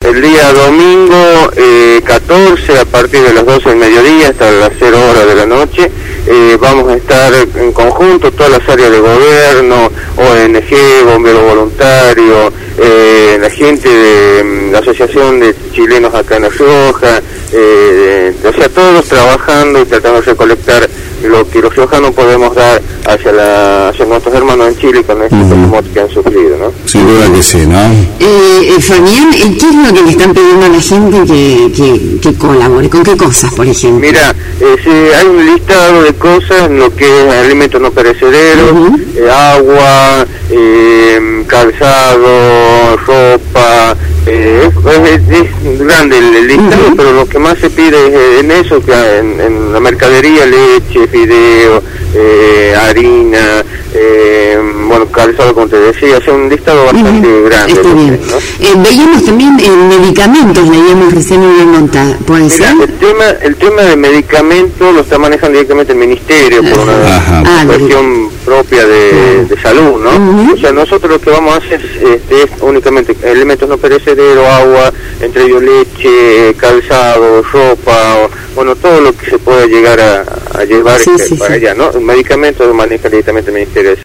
el día domingo 14, a partir de las 12 del mediodía hasta las 0 horas de la noche, vamos a estar en conjunto, todas las áreas de gobierno, ONG, bomberos voluntarios, la gente de la Asociación de Chilenos acá en La Rioja, o sea, todos trabajando y tratando de recolectar lo que los riojanos podemos dar hacia nuestros hermanos en Chile con este terremoto que han sufrido, ¿no? Sin duda que sí, ¿no? Fabián, ¿qué es lo que le están pidiendo a la gente que colabore? ¿Con qué cosas, por ejemplo? Mira, hay un listado de cosas, lo que es alimentos no perecederos, agua, calzado, ropa, es grande el listado, pero lo que más se pide es en eso, que en la mercadería, leche, fideo, harina, bueno, calzado, como te decía, es un listado bastante grande. Está bien. ¿No? Veíamos también medicamentos, leíamos recién en una nota, ¿puede ser? El tema de medicamentos lo está manejando directamente el Ministerio por una cuestión propia de salud, ¿no? O sea, nosotros lo que vamos a hacer es únicamente elementos no perecederos, agua, entre ellos leche, calzado, ropa, bueno, todo lo que se pueda llegar a llevar para allá, ¿no? Medicamentos lo maneja directamente el Ministerio de Salud.